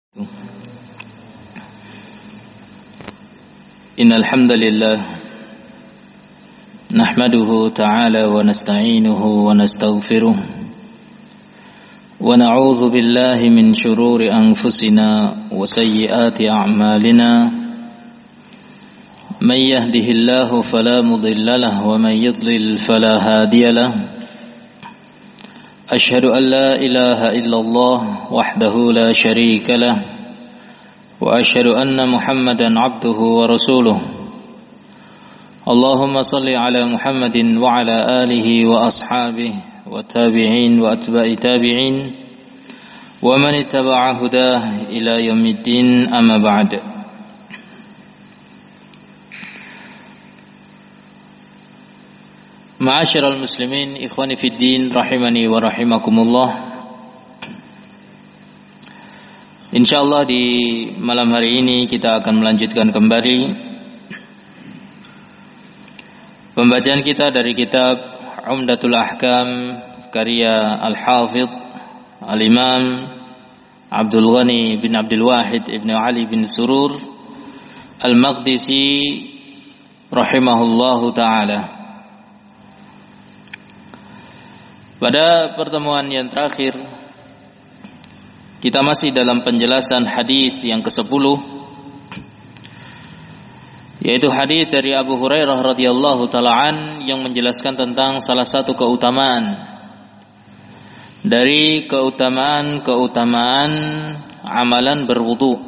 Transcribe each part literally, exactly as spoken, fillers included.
إن الحمد لله نحمده تعالى ونستعينه ونستغفره ونعوذ بالله من شرور أنفسنا وسيئات أعمالنا من يهده الله فلا مضل له ومن يضلل فلا هادي له أشهد أن لا إله إلا الله وحده لا شريك له وأشهد أن محمدا عبده ورسوله اللهم صل على محمد وعلى آله وأصحابه والتابعين وأتباع تابعين ومن اتبع هداه إلى يوم الدين أما بعد. Ma'asyiral muslimin, ikhwani fid din, rahimani wa rahimakumullah. Insyaallah di malam hari ini kita akan melanjutkan kembali pembacaan kita dari kitab Umdatul Ahkam karya Al-Hafidh Al-Imam Abdul Ghani bin Abdul Wahid ibn Ali bin Surur Al-Maqdisi rahimahullahu ta'ala. Pada pertemuan yang terakhir kita masih dalam penjelasan hadis yang kesepuluh, yaitu hadis dari Abu Hurairah radhiyallahu taala an yang menjelaskan tentang salah satu keutamaan dari keutamaan-keutamaan amalan berwudu,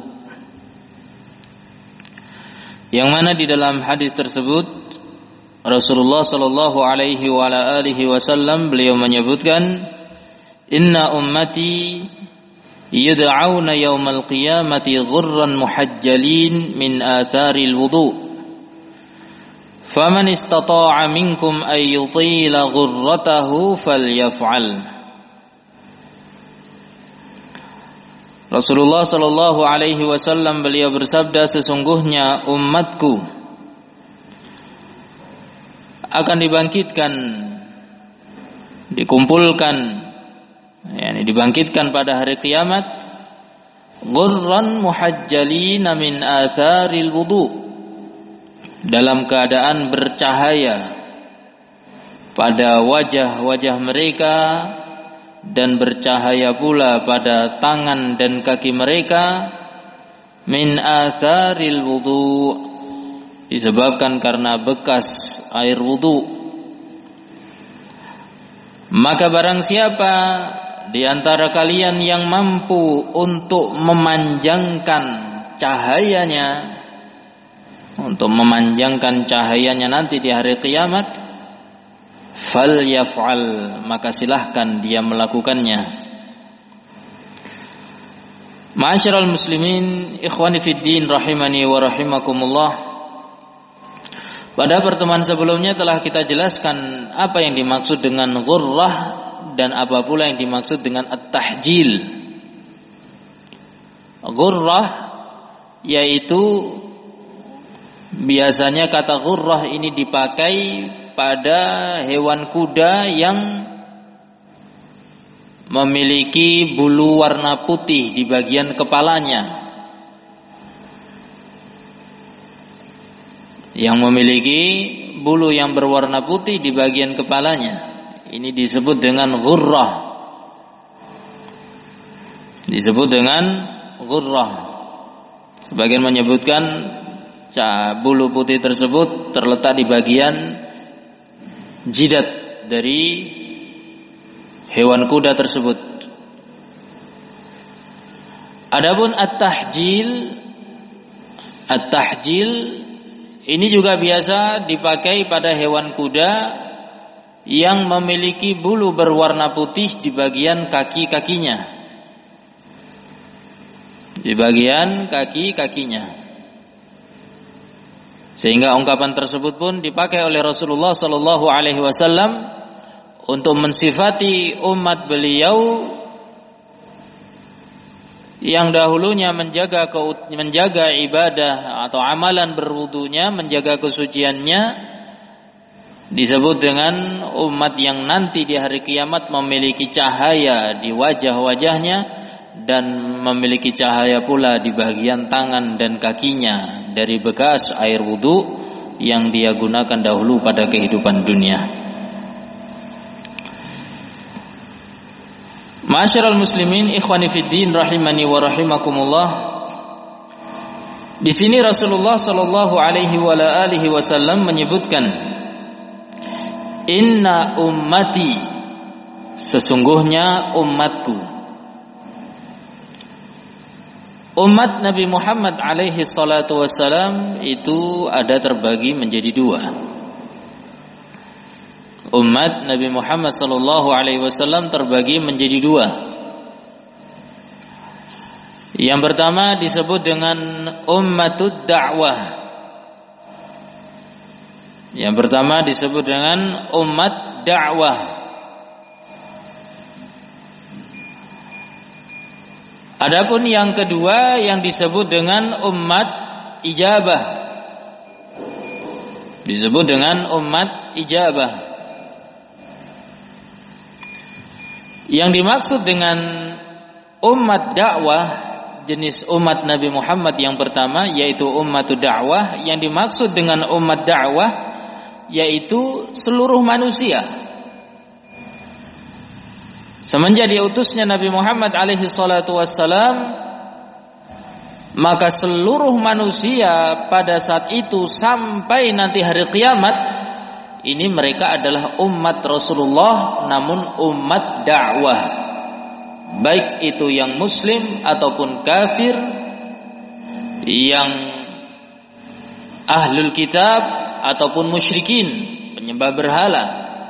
yang mana di dalam hadis tersebut Rasulullah sallallahu alaihi wa ala alihi wasallam beliau menyebutkan, inna ummati yud'auna yaumal qiyamati ghurran muhajjalin min atharil wudu faman istata'a minkum ay yutila ghurratahu falyaf'al. Rasulullah sallallahu alaihi wasallam beliau bersabda, sesungguhnya umatku akan dibangkitkan, dikumpulkan, yakni dibangkitkan pada hari kiamat, ghurran muhajjalina min atharil wudu, dalam keadaan bercahaya pada wajah-wajah mereka dan bercahaya pula pada tangan dan kaki mereka, min atharil wudu, disebabkan karena bekas air wudu. Maka barang siapa di antara kalian yang mampu untuk memanjangkan cahayanya, untuk memanjangkan cahayanya nanti di hari kiamat, falyaf'al, maka silahkan dia melakukannya. Ma'asyiral muslimin, ikhwani fid din, rahimani wa rahimakumullah. Pada pertemuan sebelumnya telah kita jelaskan apa yang dimaksud dengan ghurrah dan apa pula yang dimaksud dengan at-tahjil. Ghurrah yaitu biasanya kata ghurrah ini dipakai pada hewan kuda yang memiliki bulu warna putih di bagian kepalanya, yang memiliki bulu yang berwarna putih di bagian kepalanya. Ini disebut dengan ghurrah. Disebut dengan ghurrah. Sebagian menyebutkan bulu putih tersebut terletak di bagian jidat dari hewan kuda tersebut. Adapun at-tahjil, at-tahjil ini juga biasa dipakai pada hewan kuda yang memiliki bulu berwarna putih di bagian kaki-kakinya. Di bagian kaki-kakinya. Sehingga ungkapan tersebut pun dipakai oleh Rasulullah sallallahu alaihi wasallam untuk mensifati umat beliau yang dahulunya menjaga menjaga ibadah atau amalan berwudunya, menjaga kesuciannya, disebut dengan umat yang nanti di hari kiamat memiliki cahaya di wajah-wajahnya dan memiliki cahaya pula di bagian tangan dan kakinya dari bekas air wudu yang dia gunakan dahulu pada kehidupan dunia. Ma'asyiral muslimin, ikhwani fiddin rahimani wa rahimakumullah. Di sini Rasulullah sallallahu alaihi wa alihi wasallam menyebutkan, inna ummati, sesungguhnya umatku. Umat Nabi Muhammad alaihi salatu wassalam itu ada terbagi menjadi dua. Umat Nabi Muhammad sallallahu alaihi wasallam terbagi menjadi dua. Yang pertama disebut dengan ummatud da'wah. Yang pertama disebut dengan umat da'wah. Adapun yang kedua yang disebut dengan umat ijabah. Disebut dengan umat ijabah. Yang dimaksud dengan umat dakwah, jenis umat Nabi Muhammad yang pertama yaitu ummatud dakwah. Yang dimaksud dengan umat dakwah yaitu seluruh manusia. Semenjak diutusnya Nabi Muhammad alaihi salatu wassalam, maka seluruh manusia pada saat itu sampai nanti hari kiamat, ini mereka adalah umat Rasulullah, namun umat dakwah. Baik itu yang muslim ataupun kafir, yang ahlul kitab ataupun musyrikin, penyembah berhala,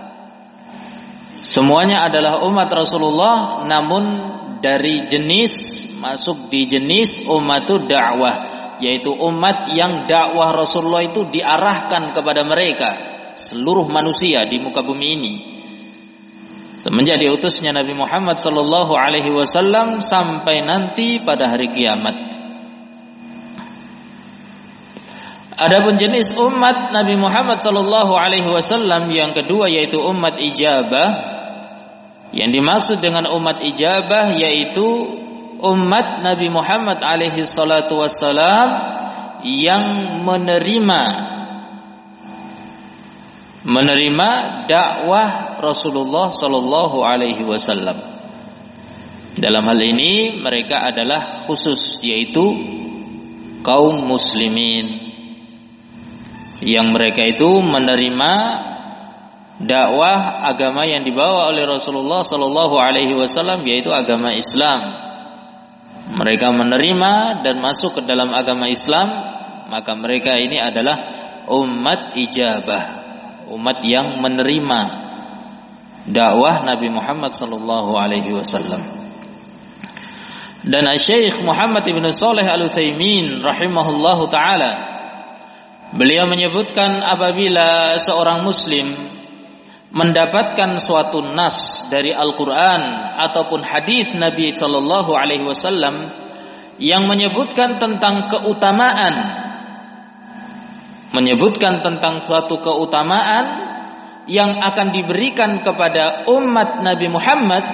semuanya adalah umat Rasulullah, namun dari jenis, masuk di jenis ummatud dakwah, yaitu umat yang dakwah Rasulullah itu diarahkan kepada mereka, seluruh manusia di muka bumi ini. Semenjak diutusnya Nabi Muhammad sallallahu alaihi wasallam sampai nanti pada hari kiamat. Adapun jenis umat Nabi Muhammad sallallahu alaihi wasallam yang kedua yaitu umat ijabah. Yang dimaksud dengan umat ijabah yaitu umat Nabi Muhammad alaihi salatu wassalam yang menerima menerima dakwah Rasulullah sallallahu alaihi wasallam. Dalam hal ini mereka adalah khusus, yaitu kaum muslimin, yang mereka itu menerima dakwah agama yang dibawa oleh Rasulullah sallallahu alaihi wasallam, yaitu agama Islam. Mereka menerima dan masuk ke dalam agama Islam, maka mereka ini adalah umat ijabah, umat yang menerima dakwah Nabi Muhammad sallallahu alaihi wasallam. Dan Syekh Muhammad ibn Shalih Al-Utsaimin rahimahullahu taala, beliau menyebutkan apabila seorang muslim mendapatkan suatu nas dari Al-Qur'an ataupun hadis Nabi sallallahu alaihi wasallam yang menyebutkan tentang keutamaan, menyebutkan tentang suatu keutamaan yang akan diberikan kepada umat Nabi Muhammad,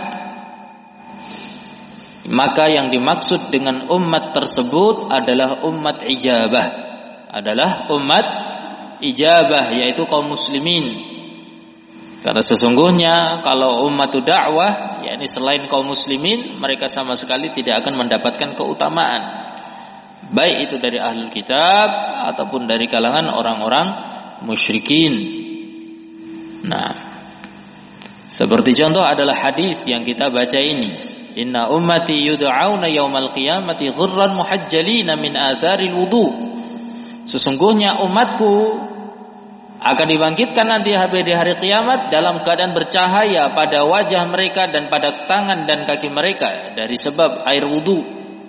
maka yang dimaksud dengan umat tersebut adalah umat ijabah, adalah umat ijabah, yaitu kaum muslimin. Karena sesungguhnya kalau umatud dakwah, yakni selain kaum muslimin, mereka sama sekali tidak akan mendapatkan keutamaan, baik itu dari ahlul kitab ataupun dari kalangan orang-orang musyrikin. Nah, seperti contoh adalah hadis yang kita baca ini, inna ummati yud'auna yaumal qiyamati ghurran muhajjalina min atharil wudu. Sesungguhnya umatku akan dibangkitkan nanti di hari kiamat dalam keadaan bercahaya pada wajah mereka dan pada tangan dan kaki mereka dari sebab air wudu.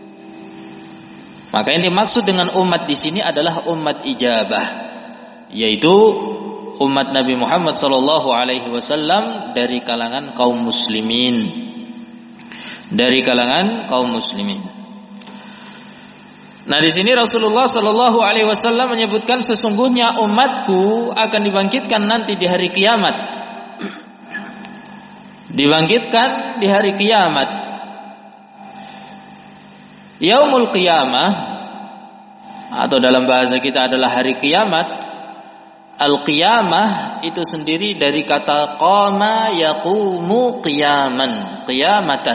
Maka yang dimaksud dengan umat di sini adalah umat ijabah, yaitu umat Nabi Muhammad sallallahu alaihi wasallam dari kalangan kaum muslimin, dari kalangan kaum muslimin. Nah, di sini Rasulullah sallallahu alaihi wasallam menyebutkan sesungguhnya umatku akan dibangkitkan nanti di hari kiamat. Dibangkitkan di hari kiamat Yaumul qiyamah atau dalam bahasa kita adalah hari kiamat. Al-qiyamah itu sendiri dari kata qama yaqumu qiyaman, qiyamatan.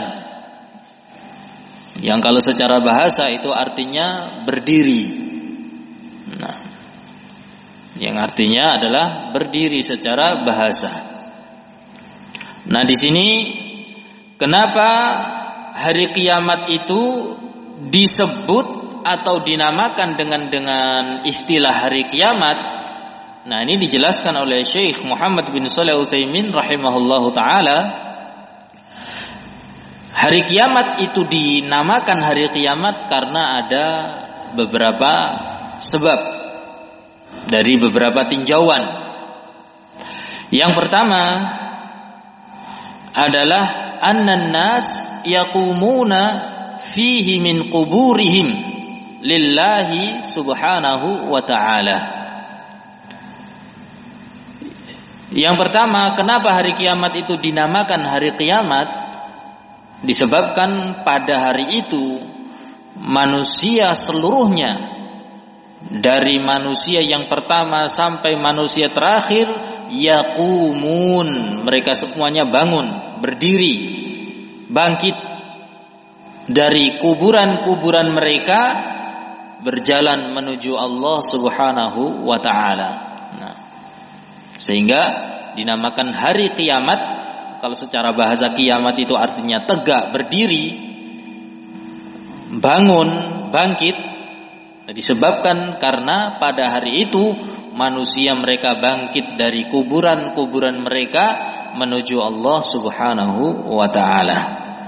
Yang kalau secara bahasa itu artinya berdiri. Nah, yang artinya adalah berdiri secara bahasa. Nah, di sini kenapa hari kiamat itu disebut atau dinamakan dengan dengan istilah hari kiamat? Nah, ini dijelaskan oleh Syekh Muhammad bin Shalih Al-Utsaimin rahimahullahu taala. Hari kiamat itu dinamakan hari kiamat karena ada beberapa sebab dari beberapa tinjauan. Yang pertama adalah annan nas yaqumuna fihi min quburihim lillahi subhanahu wa ta'ala. Yang pertama, kenapa hari kiamat itu dinamakan hari kiamat? Disebabkan pada hari itu manusia seluruhnya, dari manusia yang pertama sampai manusia terakhir, yaqumun, mereka semuanya bangun, berdiri, bangkit dari kuburan-kuburan mereka, berjalan menuju Allah Subhanahu wa ta'ala. Nah, sehingga dinamakan hari kiamat. Kalau secara bahasa kiamat itu artinya tegak, berdiri, bangun, bangkit. Disebabkan karena pada hari itu manusia mereka bangkit dari kuburan-kuburan mereka menuju Allah Subhanahu wa ta'ala.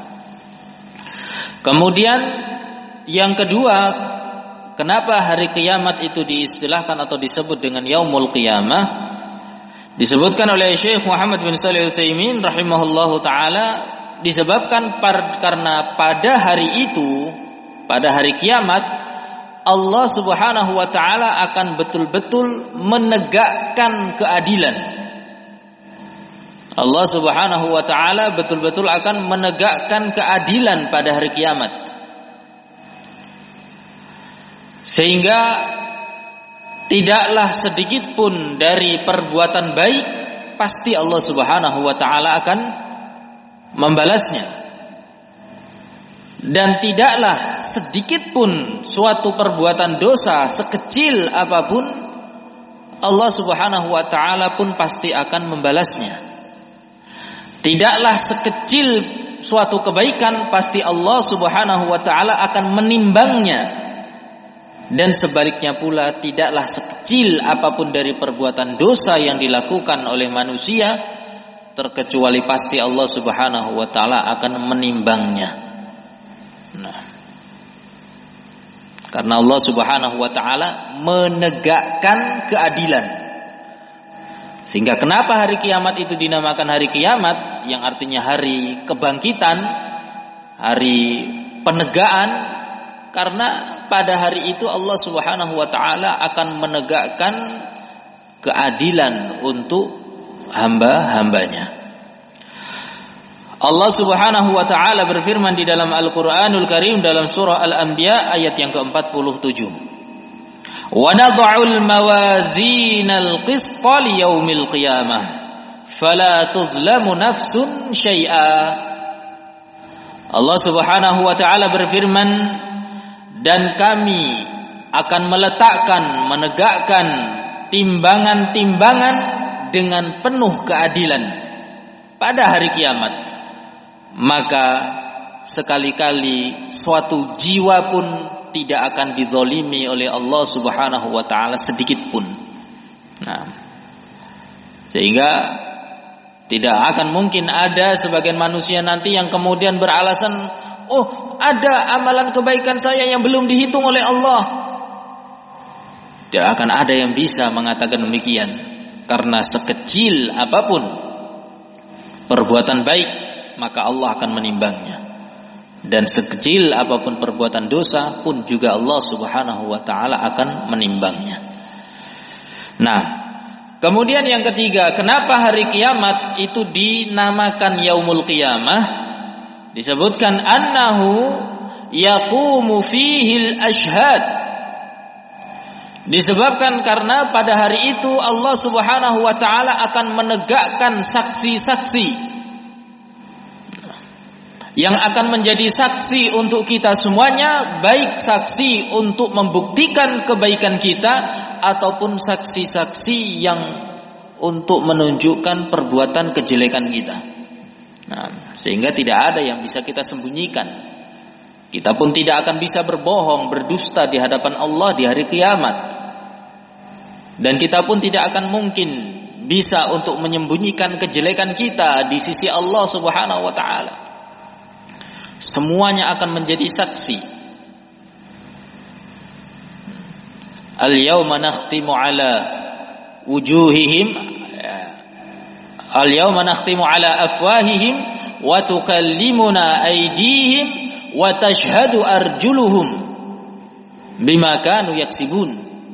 Kemudian yang kedua, kenapa hari kiamat itu diistilahkan atau disebut dengan Yaumul Qiyamah? Disebutkan oleh Syekh Muhammad bin Shalih Al-Utsaimin rahimahullahu taala, disebabkan par, karena pada hari itu, pada hari kiamat, Allah Subhanahu wa taala akan betul-betul menegakkan keadilan. Allah Subhanahu wa taala betul-betul akan menegakkan keadilan pada hari kiamat. Sehingga tidaklah sedikit pun dari perbuatan baik pasti Allah Subhanahu wa taala akan membalasnya. Dan tidaklah sedikit pun suatu perbuatan dosa sekecil apapun, Allah Subhanahu wa taala pun pasti akan membalasnya. Tidaklah sekecil suatu kebaikan, pasti Allah Subhanahu wa taala akan menimbangnya. Dan sebaliknya pula, tidaklah sekecil apapun dari perbuatan dosa yang dilakukan oleh manusia, terkecuali pasti Allah Subhanahu wa taala akan menimbangnya. Nah, karena Allah Subhanahu wa taala menegakkan keadilan. Sehingga kenapa hari kiamat itu dinamakan hari kiamat, yang artinya hari kebangkitan, hari penegaan? Karena pada hari itu Allah Subhanahu wa taala akan menegakkan keadilan untuk hamba-hambanya. Allah Subhanahu wa taala berfirman di dalam Al-Qur'anul Karim dalam surah Al-Anbiya ayat yang keempat puluh tujuh. Wa nad'ul mawazinal qista liyaumil qiyamah fala tudlamu nafsun syai'a. Allah Subhanahu wa taala berfirman, dan kami akan meletakkan, menegakkan timbangan-timbangan dengan penuh keadilan pada hari kiamat. Maka sekali-kali suatu jiwa pun tidak akan dizalimi oleh Allah Subhanahu wa taala sedikit pun. Nah, sehingga tidak akan mungkin ada sebagian manusia nanti yang kemudian beralasan, oh, ada amalan kebaikan saya yang belum dihitung oleh Allah. Tidak akan ada yang bisa mengatakan demikian. Karena sekecil apapun perbuatan baik, maka Allah akan menimbangnya. Dan sekecil apapun perbuatan dosa pun juga Allah Subhanahu wa taala akan menimbangnya. Nah, kemudian yang ketiga, kenapa hari kiamat itu dinamakan Yaumul Qiyamah? Disebutkan annahu yaqumu fihi al-ashhad. Disebabkan karena pada hari itu Allah Subhanahu wa taala akan menegakkan saksi-saksi yang akan menjadi saksi untuk kita semuanya, baik saksi untuk membuktikan kebaikan kita ataupun saksi-saksi yang untuk menunjukkan perbuatan kejelekan kita. Nah, sehingga tidak ada yang bisa kita sembunyikan. Kita pun tidak akan bisa berbohong, berdusta di hadapan Allah di hari kiamat. Dan kita pun tidak akan mungkin bisa untuk menyembunyikan kejelekan kita di sisi Allah Subhanahu wa taala. Semuanya akan menjadi saksi. Al-yawma nakhtimu ala wujuhihim Al-yawma nakhtimu ala afwahihim wa tukallimuna aydihim wa tashhadu arjuluhum bima kanu yaksibun.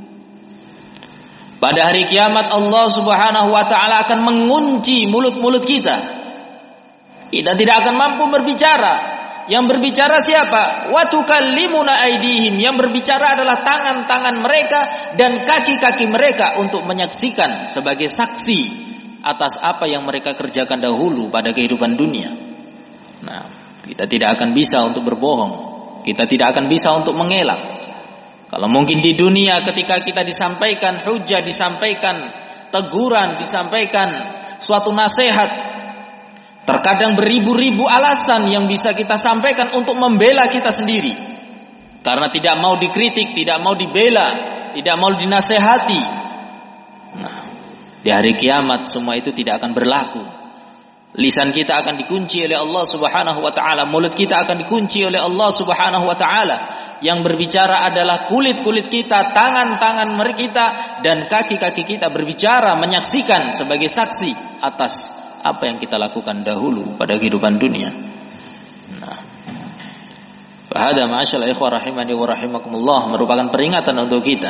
Pada hari kiamat Allah Subhanahu wa taala akan mengunci mulut-mulut kita. Kita tidak akan mampu berbicara. Yang berbicara siapa? Wa tukallimuna aydihim. Yang berbicara adalah tangan-tangan mereka dan kaki-kaki mereka untuk menyaksikan sebagai saksi atas apa yang mereka kerjakan dahulu pada kehidupan dunia. Nah, kita tidak akan bisa untuk berbohong. Kita tidak akan bisa untuk mengelak. Kalau mungkin di dunia ketika kita disampaikan hujah, disampaikan teguran, disampaikan suatu nasihat, terkadang beribu-ribu alasan yang bisa kita sampaikan untuk membela kita sendiri. Karena tidak mau dikritik, tidak mau dibela, tidak mau dinasehati. Nah, di hari kiamat semua itu tidak akan berlaku. Lisan kita akan dikunci oleh Allah Subhanahu wa taala, mulut kita akan dikunci oleh Allah Subhanahu wa taala. Yang berbicara adalah kulit-kulit kita, tangan-tangan kita dan kaki-kaki kita berbicara, menyaksikan sebagai saksi atas apa yang kita lakukan dahulu pada kehidupan dunia. Nah, fahada ma'asyal ikhwah rahimani wa rahimakumullah merupakan peringatan untuk kita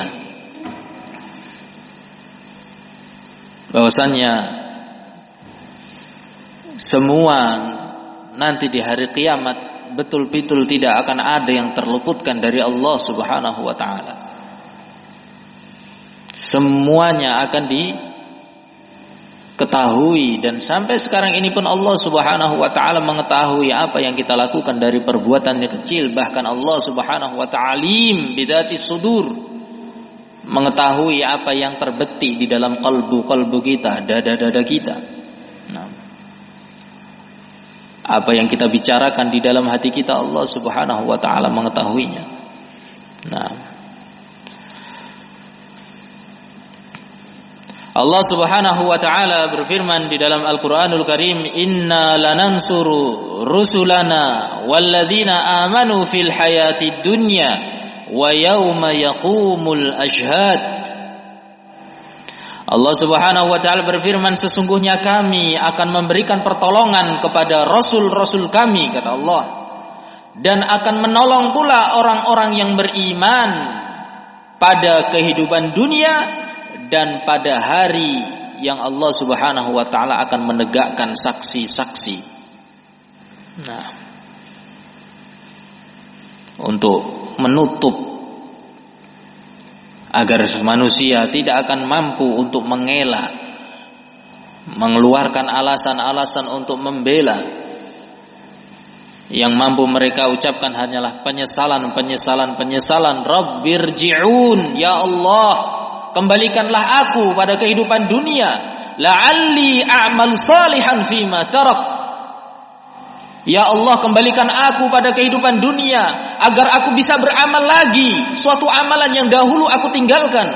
bahwasannya semua nanti di hari kiamat betul-betul tidak akan ada yang terluputkan dari Allah Subhanahu wa taala. Semuanya akan diketahui dan sampai sekarang ini pun Allah Subhanahu wa taala mengetahui apa yang kita lakukan dari perbuatan yang kecil, bahkan Allah Subhanahu wa taala alim bidzati sudur, mengetahui apa yang terbetik di dalam kalbu-kalbu kita, dada-dada kita. Nah, apa yang kita bicarakan di dalam hati kita Allah Subhanahu wa taala mengetahuinya. Nah, Allah Subhanahu wa taala berfirman di dalam Al-Qur'anul Karim, "Inna lanansuru rusulana walladzina amanu fil hayatid dunya wa yauma yaqumul ashhad." Allah Subhanahu wa taala berfirman, sesungguhnya kami akan memberikan pertolongan kepada rasul-rasul kami, kata Allah, dan akan menolong pula orang-orang yang beriman pada kehidupan dunia dan pada hari yang Allah Subhanahu wa taala akan menegakkan saksi-saksi. Nah, untuk menutup agar manusia tidak akan mampu untuk mengelak, mengeluarkan alasan-alasan untuk membela. Yang mampu mereka ucapkan hanyalah penyesalan, penyesalan, penyesalan. Rabbirji'un, ya Allah, kembalikanlah aku pada kehidupan dunia, la'alli a'mal salihan fima tarak. Ya Allah, kembalikan aku pada kehidupan dunia agar aku bisa beramal lagi suatu amalan yang dahulu aku tinggalkan.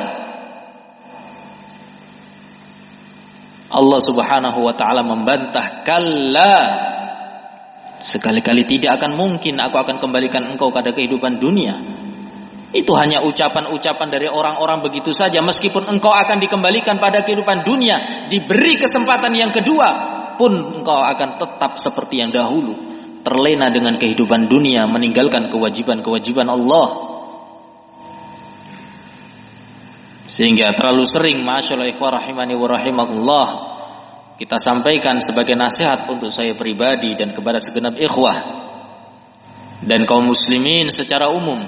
Allah Subhanahu wa taala membantah, kalla, sekali-kali tidak akan mungkin aku akan kembalikan engkau pada kehidupan dunia. Itu hanya ucapan-ucapan dari orang-orang begitu saja. Meskipun engkau akan dikembalikan pada kehidupan dunia, diberi kesempatan yang kedua, pun engkau akan tetap seperti yang dahulu, terlena dengan kehidupan dunia, meninggalkan kewajiban-kewajiban Allah. Sehingga terlalu sering, masyaallah ikhwah rahimani wa rahimakumullah, kita sampaikan sebagai nasihat untuk saya pribadi dan kepada segenap ikhwah, dan kaum muslimin secara umum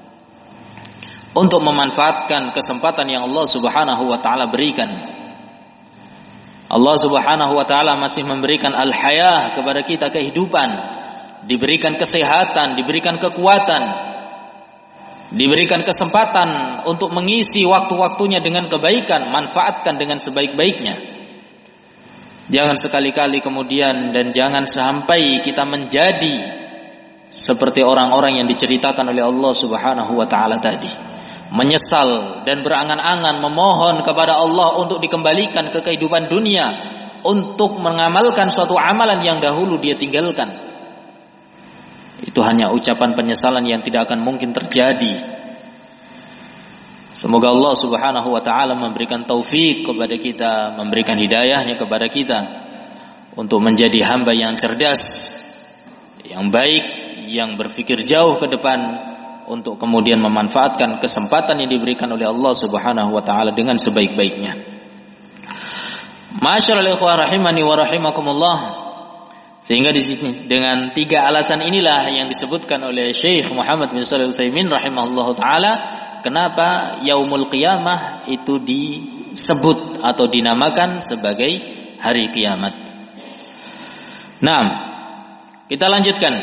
untuk memanfaatkan kesempatan yang Allah Subhanahu wa taala berikan. Allah Subhanahu wa taala masih memberikan al-hayah kepada kita, kehidupan, diberikan kesehatan, diberikan kekuatan, diberikan kesempatan untuk mengisi waktu-waktunya dengan kebaikan. Manfaatkan dengan sebaik-baiknya. Jangan sekali-kali kemudian dan jangan sampai kita menjadi seperti orang-orang yang diceritakan oleh Allah Subhanahu wa taala tadi, menyesal dan berangan-angan memohon kepada Allah untuk dikembalikan ke kehidupan dunia untuk mengamalkan suatu amalan yang dahulu dia tinggalkan. Itu hanya ucapan penyesalan yang tidak akan mungkin terjadi. Semoga Allah Subhanahu wa taala memberikan taufik kepada kita, memberikan hidayahnya kepada kita untuk menjadi hamba yang cerdas, yang baik, yang berpikir jauh ke depan, untuk kemudian memanfaatkan kesempatan yang diberikan oleh Allah Subhanahu wa taala dengan sebaik-baiknya. Ma'asyiral ikhwah rahimani wa rahimakumullah. Sehingga di sini dengan tiga alasan inilah yang disebutkan oleh Syekh Muhammad bin Shalih Al-Utsaimin rahimahullahu taala, kenapa yaumul qiyamah itu disebut atau dinamakan sebagai hari kiamat. Nah, kita lanjutkan.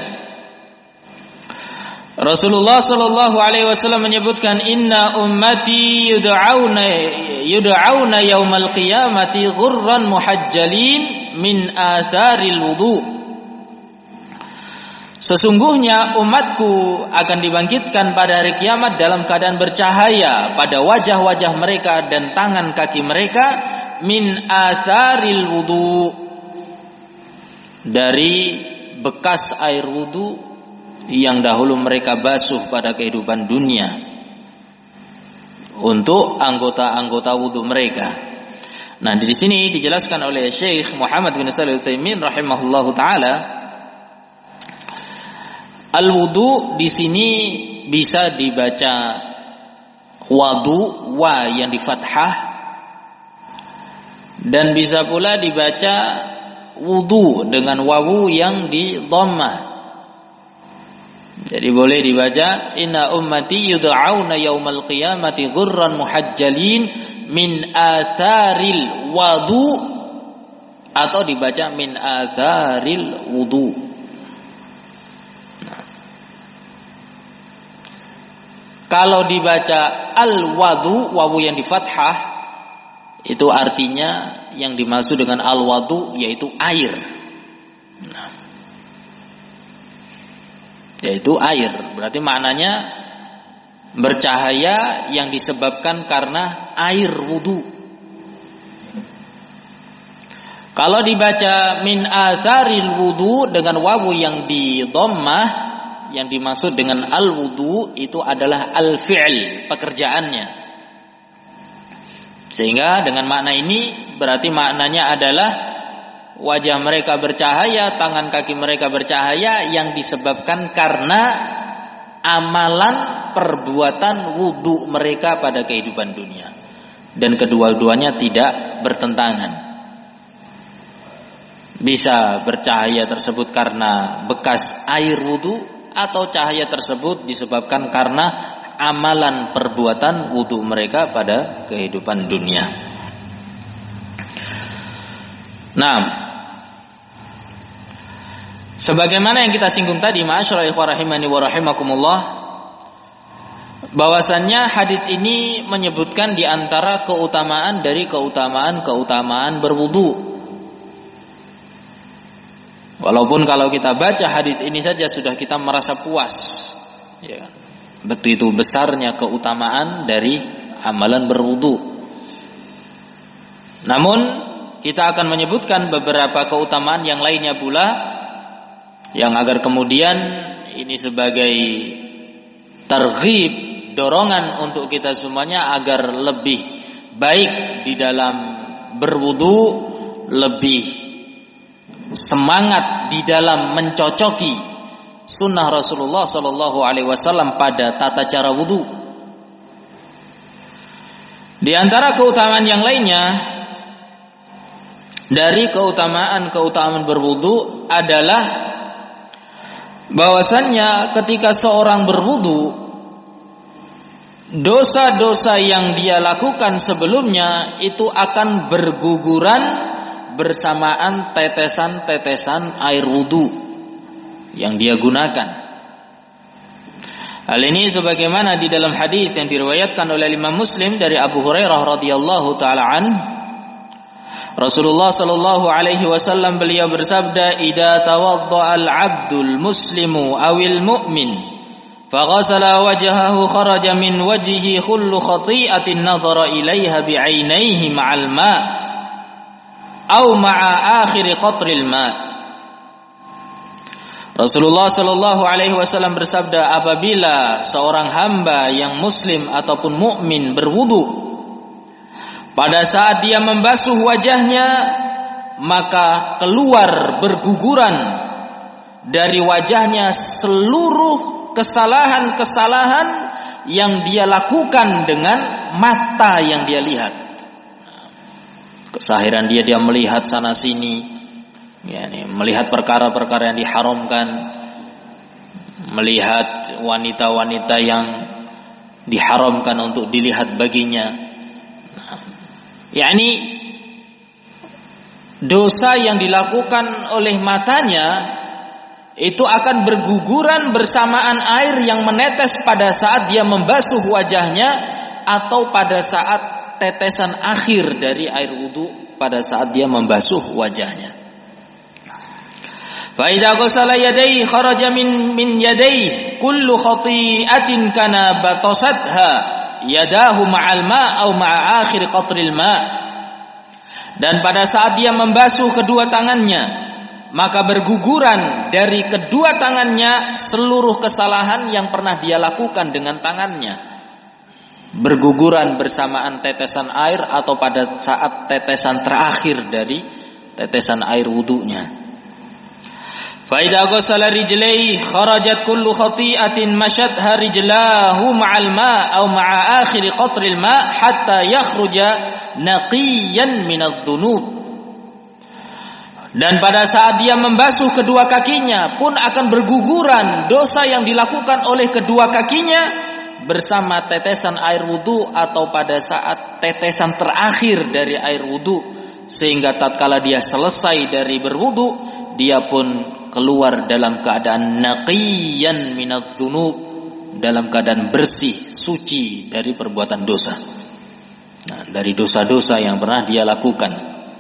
Rasulullah sallallahu alaihi wasallam menyebutkan, inna ummati yud'auna yud'auna yaumal qiyamati ghurran muhajjalin min atharil wudu. Sesungguhnya umatku akan dibangkitkan pada hari kiamat dalam keadaan bercahaya pada wajah-wajah mereka dan tangan kaki mereka, min atharil wudu, dari bekas air wudu yang dahulu mereka basuh pada kehidupan dunia untuk anggota-anggota wudu mereka. Nah, di sini dijelaskan oleh Syekh Muhammad bin Shalih Al-Utsaimin rahimahullahu taala, al-wudu di sini bisa dibaca wadu, wa yang di fathah, dan bisa pula dibaca wudu dengan wawu yang di dhammah. Jadi boleh dibaca inna ummati yud'auna yaumal qiyamati ghurran muhajjalin min atharil wudu, atau dibaca min atharil wudu. Nah, kalau dibaca al-wadu, wawu yang di fathah, itu artinya yang dimaksud dengan al-wadu yaitu air. Nah, yaitu air, berarti maknanya bercahaya yang disebabkan karena air wudu. Kalau dibaca min atharil wudu dengan wawu yang di dhammah, yang dimaksud dengan al wudu itu adalah al fi'l, pekerjaannya. Sehingga dengan makna ini berarti maknanya adalah wajah mereka bercahaya, tangan kaki mereka bercahaya yang disebabkan karena amalan perbuatan wudu mereka pada kehidupan dunia. Dan kedua-duanya tidak bertentangan. Bisa bercahaya tersebut karena bekas air wudu, atau cahaya tersebut disebabkan karena amalan perbuatan wudu mereka pada kehidupan dunia. Nah, sebagaimana yang kita singgung tadi, ma'asyiral ikhwah rahimani wa rahimakumullah, bahwasannya hadits ini menyebutkan di antara keutamaan dari keutamaan-keutamaan berwudu. Walaupun kalau kita baca hadits ini saja sudah kita merasa puas, ya, begitu besarnya keutamaan dari amalan berwudu. Namun kita akan menyebutkan beberapa keutamaan yang lainnya pula, yang agar kemudian ini sebagai targhib, dorongan untuk kita semuanya agar lebih baik di dalam berwudu, lebih semangat di dalam mencocoki sunnah Rasulullah sallallahu alaihi wasallam pada tata cara wudu. Di antara keutamaan yang lainnya dari keutamaan-keutamaan berwudu adalah bahwasannya ketika seorang berwudu, dosa-dosa yang dia lakukan sebelumnya itu akan berguguran bersamaan tetesan-tetesan air wudu yang dia gunakan. Hal ini sebagaimana di dalam hadis yang diriwayatkan oleh Imam Muslim dari Abu Hurairah radhiyallahu taala an, Rasulullah sallallahu alaihi wasallam beliau bersabda, "Idza tawaddaa al-'abdul muslimu awil mu'min faghasala wajhahu kharaja min wajhihi kullu khati'atin nadhara ilaiha bi'ainaihi ma'al ma' aw ma'a akhir qatril ma'." Rasulullah sallallahu alaihi wasallam bersabda, apabila seorang hamba yang muslim ataupun mukmin berwudu, pada saat dia membasuh wajahnya, maka keluar berguguran dari wajahnya seluruh kesalahan-kesalahan yang dia lakukan dengan mata yang dia lihat. Kesahiran dia dia melihat sana sini, yakni melihat perkara-perkara yang diharamkan, melihat wanita-wanita yang diharamkan untuk dilihat baginya. Yakni dosa yang dilakukan oleh matanya itu akan berguguran bersamaan air yang menetes pada saat dia membasuh wajahnya atau pada saat tetesan akhir dari air wudu pada saat dia membasuh wajahnya. Fa idza ghasala yadayhi kharaja min min yadayhi kullu khati'atin kana batasatha yadahu ma'al ma' aw ma'a akhir qatril ma'. Dan pada saat dia membasuh kedua tangannya, maka berguguran dari kedua tangannya seluruh kesalahan yang pernah dia lakukan dengan tangannya. Berguguran bersamaan tetesan air atau pada saat tetesan terakhir dari tetesan air wudunya. Fa idza ghasala rijlaihi kharajat kullu khati'atin mashatha rijlahu ma'al ma' aw ma'a akhir qatril ma' hatta yakhruja naqiyan minadh dhunub. Dan pada saat dia membasuh kedua kakinya pun akan berguguran dosa yang dilakukan oleh kedua kakinya bersama tetesan air wudu atau pada saat tetesan terakhir dari air wudu, sehingga tatkala dia selesai dari berwudu dia pun keluar dalam keadaan naqiyan minadh dhunub, dalam keadaan bersih, suci dari perbuatan dosa. Nah, dari dosa-dosa yang pernah dia lakukan.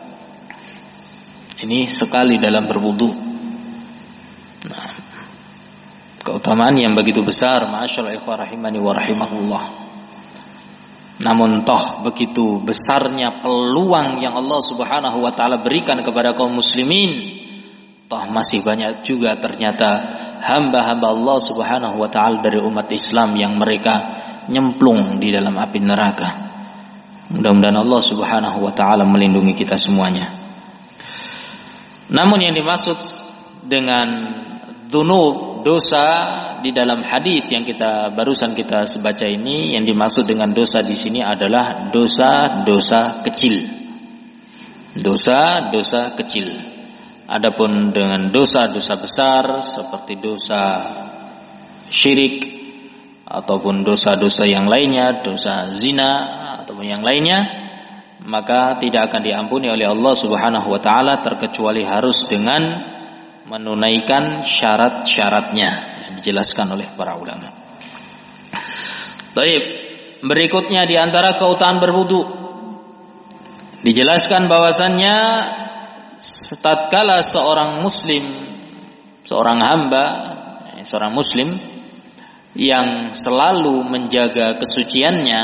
Ini sekali dalam berwudu. Nah, keutamaan yang begitu besar, ma'asyiral ikhwah rahimani wa rahimakumullah. Namun toh begitu besarnya peluang yang Allah Subhanahu wa taala berikan kepada kaum muslimin, toh masih banyak juga ternyata hamba-hamba Allah Subhanahu wa taala dari umat Islam yang mereka nyemplung di dalam api neraka. Mudah-mudahan Allah Subhanahu wa taala melindungi kita semuanya. Namun yang dimaksud dengan dzunub, dosa di dalam hadis yang kita barusan kita baca ini, yang dimaksud dengan dosa di sini adalah dosa-dosa kecil. Dosa-dosa kecil. Adapun dengan dosa-dosa besar seperti dosa syirik ataupun dosa-dosa yang lainnya, dosa zina ataupun yang lainnya, maka tidak akan diampuni oleh Allah Subhanahu wa taala terkecuali harus dengan menunaikan syarat-syaratnya yang dijelaskan oleh para ulama. Baik, berikutnya di antara keutamaan berwudu dijelaskan bahwasannya tatkala seorang muslim, seorang hamba, seorang muslim yang selalu menjaga kesuciannya,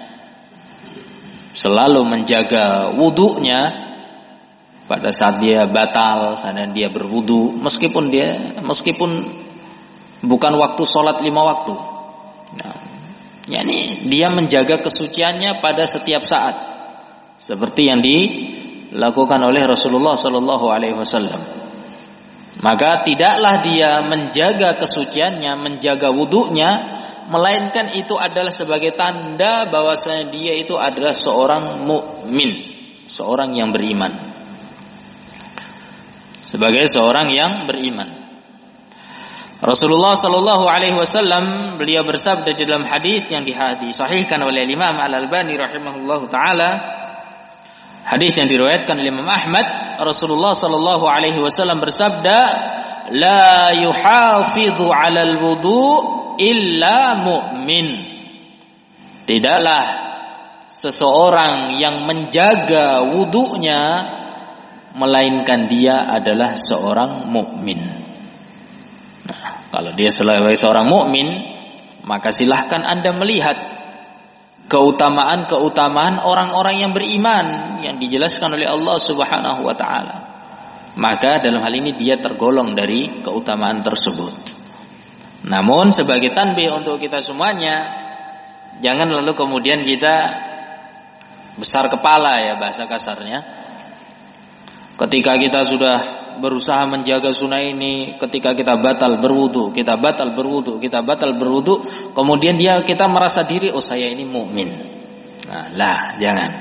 selalu menjaga wudunya, pada saat dia batal, saat dia berwudu, meskipun dia meskipun bukan waktu sholat lima waktu, nah, yakni dia menjaga kesuciannya pada setiap saat, seperti yang dilakukan oleh Rasulullah Sallallahu Alaihi Wasallam. Maka tidaklah dia menjaga kesuciannya, menjaga wudunya, melainkan itu adalah sebagai tanda bahwasanya dia itu adalah seorang mukmin, seorang yang beriman. Sebagai seorang yang beriman. Rasulullah sallallahu alaihi wasallam beliau bersabda di dalam hadis yang disahihkan oleh Imam Al-Albani rahimahullahu taala, hadis yang diriwayatkan oleh Imam Ahmad, Rasulullah sallallahu alaihi wasallam bersabda, la yuhafidhu 'alal wudu illa mu'min. Tidaklah seseorang yang menjaga wudunya melainkan dia adalah seorang mukmin. Nah, kalau dia sebagai seorang mukmin, maka silahkan Anda melihat keutamaan-keutamaan orang-orang yang beriman yang dijelaskan oleh Allah Subhanahu wa taala. Maka dalam hal ini dia tergolong dari keutamaan tersebut. Namun sebagai tanbih untuk kita semuanya, jangan lalu kemudian kita besar kepala, ya bahasa kasarnya. Ketika kita sudah berusaha menjaga sunnah ini, ketika kita batal berwudu, kita batal berwudu, kita batal berwudu, kemudian dia kita merasa diri, oh saya ini mukmin. Nah, lah, jangan.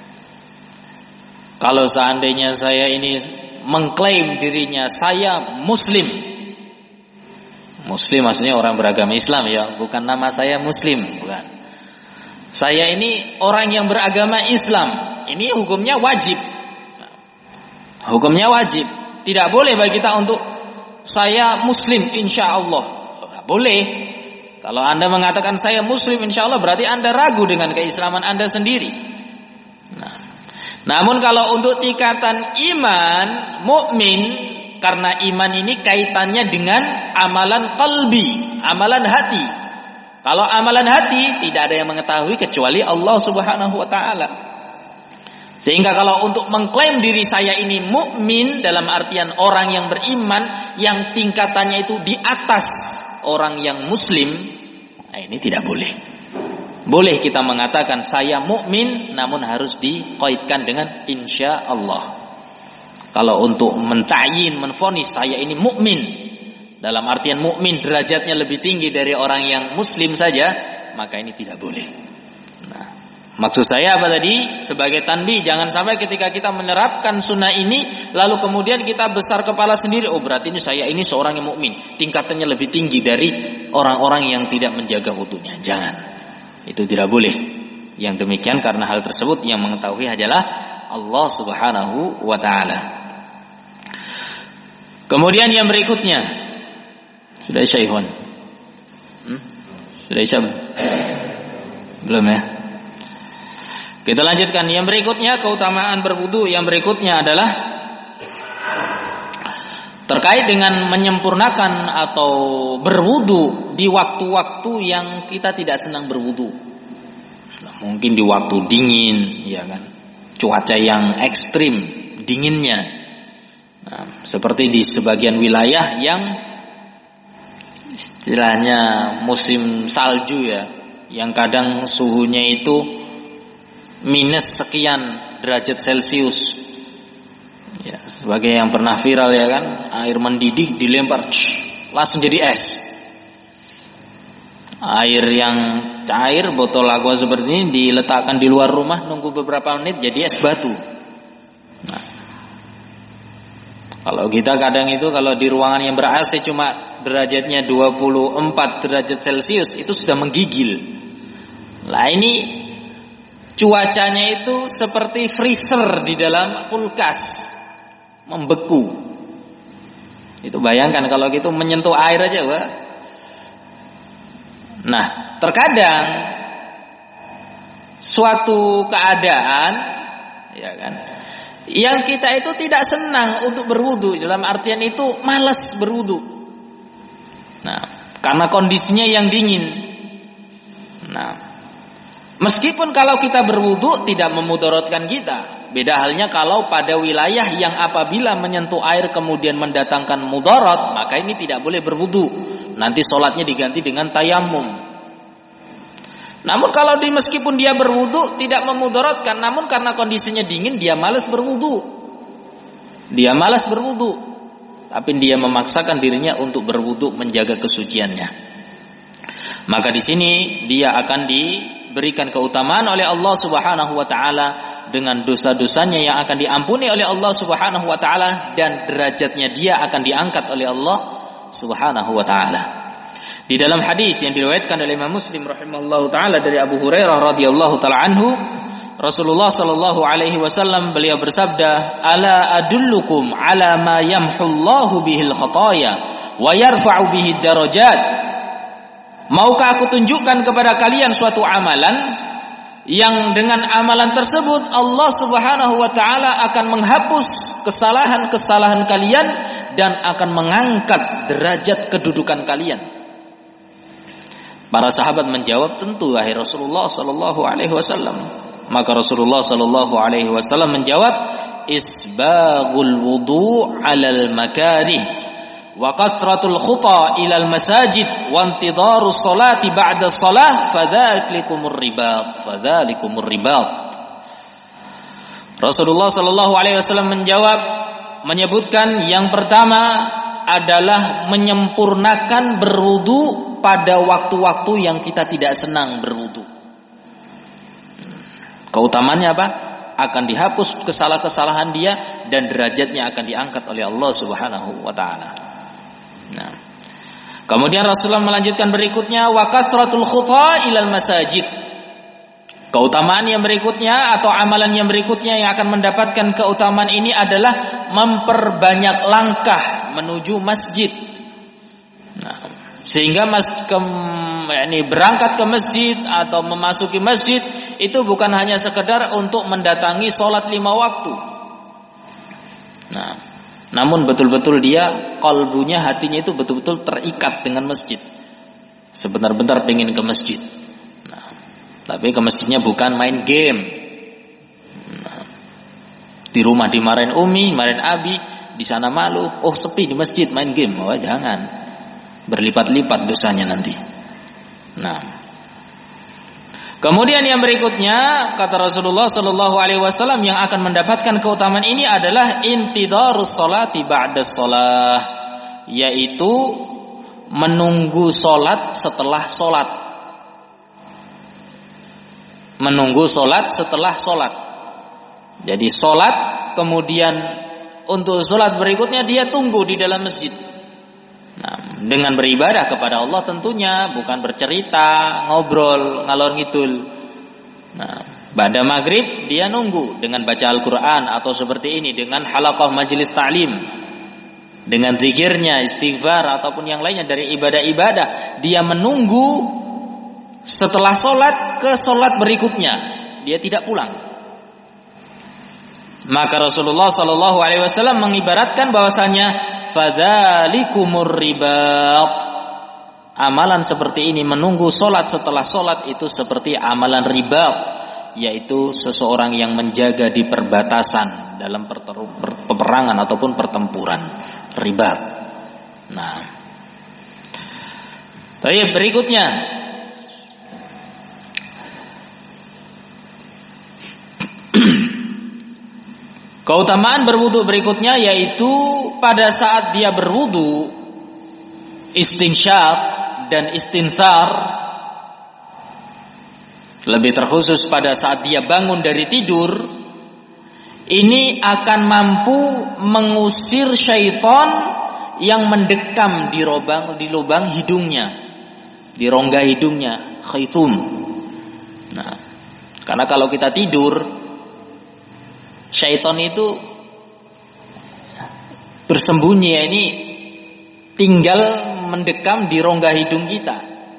Kalau seandainya saya ini mengklaim dirinya saya muslim, muslim maksudnya orang beragama Islam, ya, bukan nama saya muslim, bukan. Saya ini orang yang beragama Islam, ini hukumnya wajib. Hukumnya wajib. Tidak boleh bagi kita untuk saya muslim insya Allah. Tidak boleh. Kalau Anda mengatakan saya muslim insya Allah, berarti Anda ragu dengan keislaman Anda sendiri. Nah, namun kalau untuk tingkatan iman, mukmin, karena iman ini kaitannya dengan amalan qalbi, amalan hati. Kalau amalan hati tidak ada yang mengetahui kecuali Allah Subhanahu wa taala. Sehingga kalau untuk mengklaim diri saya ini mukmin dalam artian orang yang beriman yang tingkatannya itu di atas orang yang muslim, nah ini tidak boleh. Boleh kita mengatakan saya mukmin, namun harus dikaitkan dengan insya Allah. Kalau untuk mentayin, menvonis saya ini mukmin dalam artian mukmin derajatnya lebih tinggi dari orang yang muslim saja, maka ini tidak boleh. Maksud saya apa tadi? Sebagai tanbih, jangan sampai ketika kita menerapkan sunnah ini lalu kemudian kita besar kepala sendiri, oh berarti ini saya ini seorang yang mukmin, tingkatannya lebih tinggi dari orang-orang yang tidak menjaga wudunya. Jangan. Itu tidak boleh. Yang demikian karena hal tersebut yang mengetahui adalah Allah Subhanahu wa taala. Kemudian yang berikutnya, sudah Syaihun. Hmm? Sudah Isya? Belum ya? Kita lanjutkan. Yang berikutnya, keutamaan berwudu yang berikutnya adalah terkait dengan menyempurnakan atau berwudu di waktu-waktu yang kita tidak senang berwudu. Nah, mungkin di waktu dingin, ya kan, cuaca yang ekstrim dinginnya. Nah, seperti di sebagian wilayah yang istilahnya musim salju, ya, yang kadang suhunya itu minus sekian derajat Celcius, ya, sebagai yang pernah viral, ya kan, air mendidih dilempar, langsung jadi es. Air yang cair, botol aqua seperti ini diletakkan di luar rumah, nunggu beberapa menit jadi es batu. Nah, kalau kita kadang itu kalau di ruangan yang ber-A C cuma derajatnya dua puluh empat derajat Celcius itu sudah menggigil. Lah ini cuacanya itu seperti freezer di dalam kulkas, membeku. Itu bayangkan kalau gitu menyentuh air aja, Pak. Nah, terkadang suatu keadaan, ya kan, yang kita itu tidak senang untuk berwudu, dalam artian itu malas berwudu. Nah, karena kondisinya yang dingin. Nah, meskipun kalau kita berwudu tidak memudaratkan kita, beda halnya kalau pada wilayah yang apabila menyentuh air kemudian mendatangkan mudarat, maka ini tidak boleh berwudu. Nanti sholatnya diganti dengan tayamum. Namun kalau di meskipun dia berwudu tidak memudaratkan, namun karena kondisinya dingin dia malas berwudu. Dia malas berwudu, tapi dia memaksakan dirinya untuk berwudu menjaga kesuciannya. Maka di sini dia akan di berikan keutamaan oleh Allah Subhanahu wa taala dengan dosa-dosanya yang akan diampuni oleh Allah Subhanahu wa taala dan derajatnya dia akan diangkat oleh Allah Subhanahu wa taala. Di dalam hadis yang diriwayatkan oleh Imam Muslim rahimahullahu taala dari Abu Hurairah radhiyallahu taala anhu, Rasulullah sallallahu alaihi wasallam beliau bersabda, "Ala adullukum ala ma yamhullahu bihil khataya wa yarfa'u bihi darajat." Maukah aku tunjukkan kepada kalian suatu amalan yang dengan amalan tersebut Allah Subhanahu wa taala akan menghapus kesalahan-kesalahan kalian dan akan mengangkat derajat kedudukan kalian. Para sahabat menjawab, tentu wahai Rasulullah sallallahu alaihi wasallam. Maka Rasulullah sallallahu alaihi wasallam menjawab, isbaghul wudu' 'alal makarih wa kathratul khuta ilal masajid wa intidharus salati ba'da shalah fadzalikumur ribat fadzalikumur ribat. Rasulullah sallallahu alaihi wasallam menjawab, menyebutkan yang pertama adalah menyempurnakan berwudu pada waktu-waktu yang kita tidak senang berwudu. Keutamaannya apa? Akan dihapus kesalahan-kesalahan dia dan derajatnya akan diangkat oleh Allah Subhanahu wa taala. Nah. Kemudian Rasulullah melanjutkan berikutnya, wa kathratul khuta ilal masajid. Keutamaan yang berikutnya atau amalan yang berikutnya yang akan mendapatkan keutamaan ini adalah memperbanyak langkah menuju masjid. Nah, sehingga mas ke, yakni berangkat ke masjid atau memasuki masjid itu bukan hanya sekedar untuk mendatangi sholat lima waktu. Nah, namun betul-betul dia kalbunya, hatinya itu betul-betul terikat dengan masjid. Sebentar-bentar pengen ke masjid. Nah, tapi ke masjidnya bukan main game. Nah, di rumah dimarahin umi, marahin abi, di sana malu. Oh sepi di masjid main game. Oh jangan. Berlipat-lipat dosanya nanti. Nah, kemudian yang berikutnya kata Rasulullah sallallahu alaihi wasallam yang akan mendapatkan keutamaan ini adalah intidharus salati ba'da shalah, yaitu menunggu salat setelah salat. Menunggu salat setelah salat. Jadi salat kemudian untuk salat berikutnya dia tunggu di dalam masjid. Nah, dengan beribadah kepada Allah tentunya, bukan bercerita, ngobrol, ngalor ngidul. Nah, pada maghrib dia nunggu dengan baca Al-Quran atau seperti ini dengan halaqah majelis ta'lim, dengan zikirnya, istighfar ataupun yang lainnya dari ibadah-ibadah. Dia menunggu setelah sholat ke sholat berikutnya, dia tidak pulang. Maka Rasulullah Sallallahu Alaihi Wasallam mengibaratkan bahwasanya fadzalikumur ribat. Amalan seperti ini menunggu solat setelah solat itu seperti amalan ribat, yaitu seseorang yang menjaga di perbatasan dalam peperangan ataupun pertempuran. Ribat. Nah, baik, berikutnya keutamaan berwudu berikutnya yaitu pada saat dia berwudu istinsyaq dan istinsar, lebih terkhusus pada saat dia bangun dari tidur, ini akan mampu mengusir syaitan yang mendekam di lubang di lubang hidungnya, di rongga hidungnya, khaitum. Nah, karena kalau kita tidur, syaitan itu bersembunyi, ya, ini tinggal mendekam di rongga hidung kita.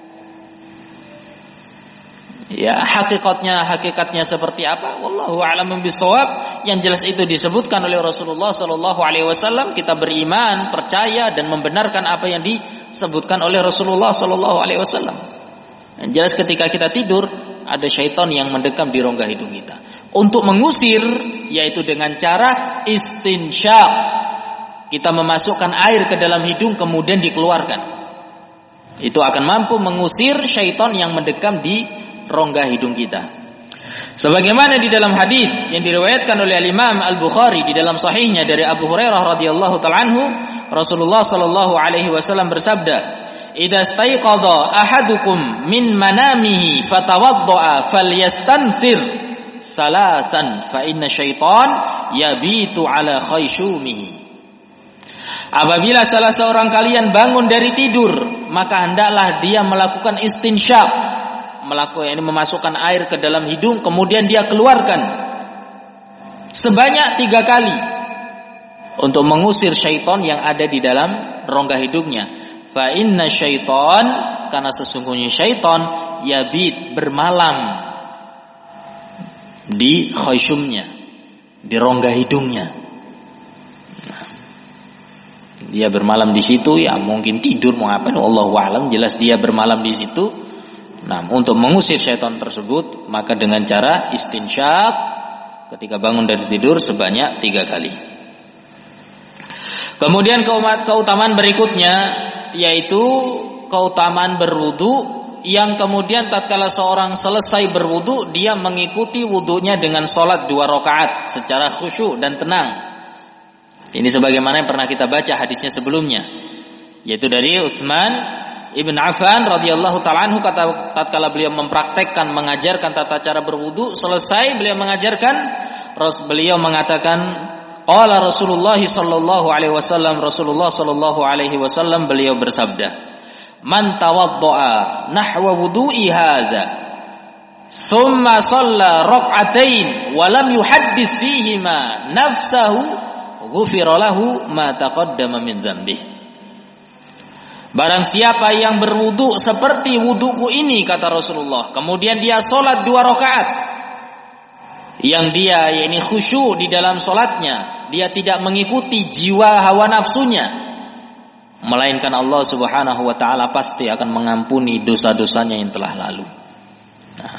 Ya, hakikatnya hakikatnya seperti apa? Wallahu a'lam bishawab. Yang jelas itu disebutkan oleh Rasulullah sallallahu alaihi wasallam. Kita beriman, percaya dan membenarkan apa yang disebutkan oleh Rasulullah sallallahu alaihi wasallam. Yang jelas ketika kita tidur ada syaitan yang mendekam di rongga hidung kita. Untuk mengusir yaitu dengan cara istinsyaq. Kita memasukkan air ke dalam hidung kemudian dikeluarkan. Itu akan mampu mengusir syaitan yang mendekam di rongga hidung kita. Sebagaimana di dalam hadis yang diriwayatkan oleh Imam Al-Bukhari di dalam sahihnya dari Abu Hurairah radhiyallahu ta'ala anhu, Rasulullah sallallahu alaihi wasallam bersabda, "Idza staiqadha ahadukum min manamihi fatawaddaa falyastanfir salasan fa inna syaitan yabitu ala khayshumihi." Apabila salah seorang kalian bangun dari tidur, maka hendaklah dia melakukan istinsyaq, melakukan ini memasukkan air ke dalam hidung kemudian dia keluarkan sebanyak tiga kali untuk mengusir syaitan yang ada di dalam rongga hidungnya. Fa inna syaitan, karena sesungguhnya syaitan yabit, bermalam di khayshumnya, di rongga hidungnya. Dia bermalam di situ, ya mungkin tidur mau ngapain, Allahu a'lam, jelas dia bermalam di situ. Nah, untuk mengusir syaitan tersebut, maka dengan cara istinsyaq ketika bangun dari tidur sebanyak tiga kali. Kemudian keutamaan berikutnya yaitu keutamaan berwudu, yang kemudian tatkala seorang selesai berwudu dia mengikuti wudunya dengan salat dua rakaat secara khusyuk dan tenang. Ini sebagaimana yang pernah kita baca hadisnya sebelumnya, yaitu dari Utsman Ibn Affan radhiyallahu ta'ala anhu, kata tatkala beliau mempraktekkan mengajarkan tata cara berwudu, selesai beliau mengajarkan, beliau mengatakan qala Rasulullah sallallahu alaihi wasallam, Rasulullah sallallahu alaihi wasallam beliau bersabda, man tawaddaa nahwa wudu'i hadza thumma shalla rak'atain wa lam yuhaddits fihima nafsahu ghufira lahu ma taqaddama min dzambih. Barang siapa yang berwudu seperti wuduku ini, kata Rasulullah, kemudian dia salat dua rakaat, yang dia yakni khusyuk di dalam salatnya, dia tidak mengikuti jiwa hawa nafsunya, melainkan Allah Subhanahu wa taala pasti akan mengampuni dosa-dosanya yang telah lalu. Nah,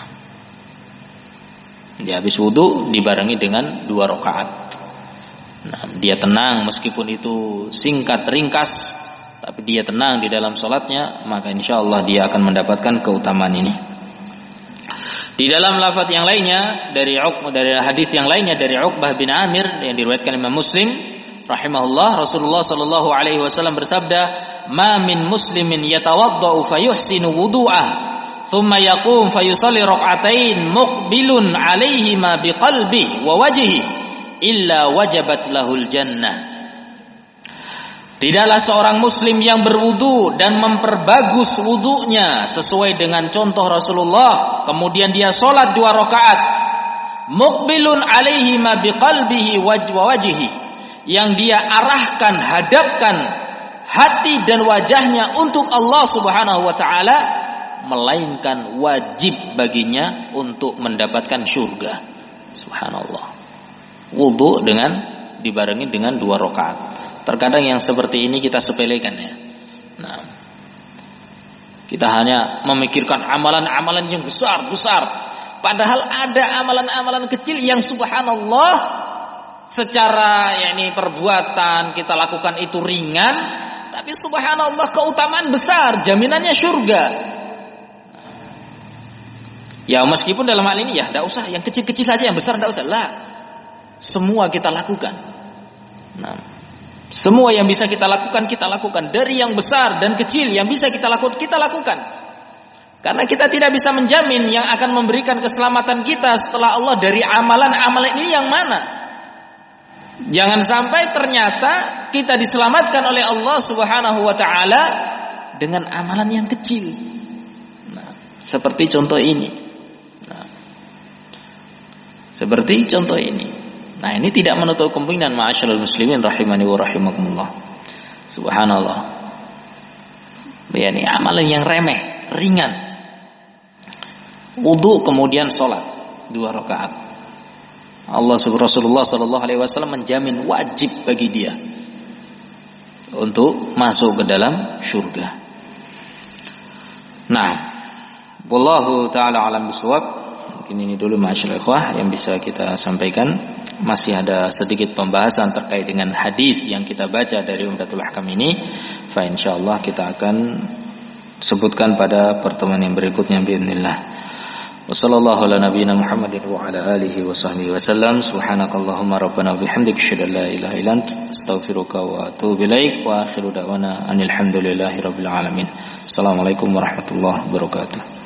dia habis wudu dibarengi dengan dua rakaat. Nah, dia tenang meskipun itu singkat ringkas, tapi dia tenang di dalam salatnya, maka insyaallah dia akan mendapatkan keutamaan ini. Di dalam lafaz yang lainnya dari Uqbah, dari hadis yang lainnya dari Uqbah bin Amir yang diriwayatkan Imam Muslim rahimahullah, Rasulullah sallallahu alaihi wasallam bersabda, "Ma min muslimin yatawaddau fayuhsinu wudu'ah, thumma yaqum fayusalli rak'atain muqbilun 'alaihima biqalbihi wa wajhihi illa wajabat lahul jannah." Tidaklah seorang muslim yang berwudu dan memperbagus wudunya sesuai dengan contoh Rasulullah, kemudian dia sholat dua rakaat, muqbilun alaihima biqalbihi wa wajhihi, yang dia arahkan, hadapkan hati dan wajahnya untuk Allah Subhanahu wa taala, melainkan wajib baginya untuk mendapatkan surga. Subhanallah. Wudu dengan dibarengi dengan dua rakaat. Terkadang yang seperti ini kita sepelekan ya. Nah, kita hanya memikirkan amalan-amalan yang besar-besar, padahal ada amalan-amalan kecil yang subhanallah secara yakni perbuatan kita lakukan itu ringan, tapi subhanallah keutamaan besar, jaminannya surga. Ya meskipun dalam hal ini ya tidak usah yang kecil-kecil saja, yang besar tidak usah lah. Semua kita lakukan. Nah, semua yang bisa kita lakukan kita lakukan, dari yang besar dan kecil yang bisa kita lakukan kita lakukan. Karena kita tidak bisa menjamin yang akan memberikan keselamatan kita setelah Allah dari amalan-amalan ini yang mana. Jangan sampai ternyata kita diselamatkan oleh Allah Subhanahu wa taala dengan amalan yang kecil. Nah, seperti contoh ini. Nah, seperti contoh ini. Nah, ini tidak menutup kemungkinan ma'asyiral muslimin rahimani wa rahimakumullah. Subhanallah. Ya, ini amalan yang remeh, ringan. Wudu kemudian salat dua rakaat. Allah Rasulullah sallallahu alaihi wasallam menjamin wajib bagi dia untuk masuk ke dalam surga. Nah, wallahu taala alam bisawab. Mungkin ini dulu ma'asyiral ikhwah yang bisa kita sampaikan. Masih ada sedikit pembahasan terkait dengan hadis yang kita baca dari Umdatul Ahkam ini. Fa insyaallah kita akan sebutkan pada pertemuan yang berikutnya biidznillah. Wassallallahu ala nabiyyina Muhammadin wa ala alihi wa sahbihi wasallam. Subhanakallahumma rabbana bihamdika asyhadu an la ilaha illa anta astaghfiruka wa atubu ilaik wa akhiru da'wana anil hamdulillahi rabbil alamin. Assalamualaikum warahmatullahi wabarakatuh.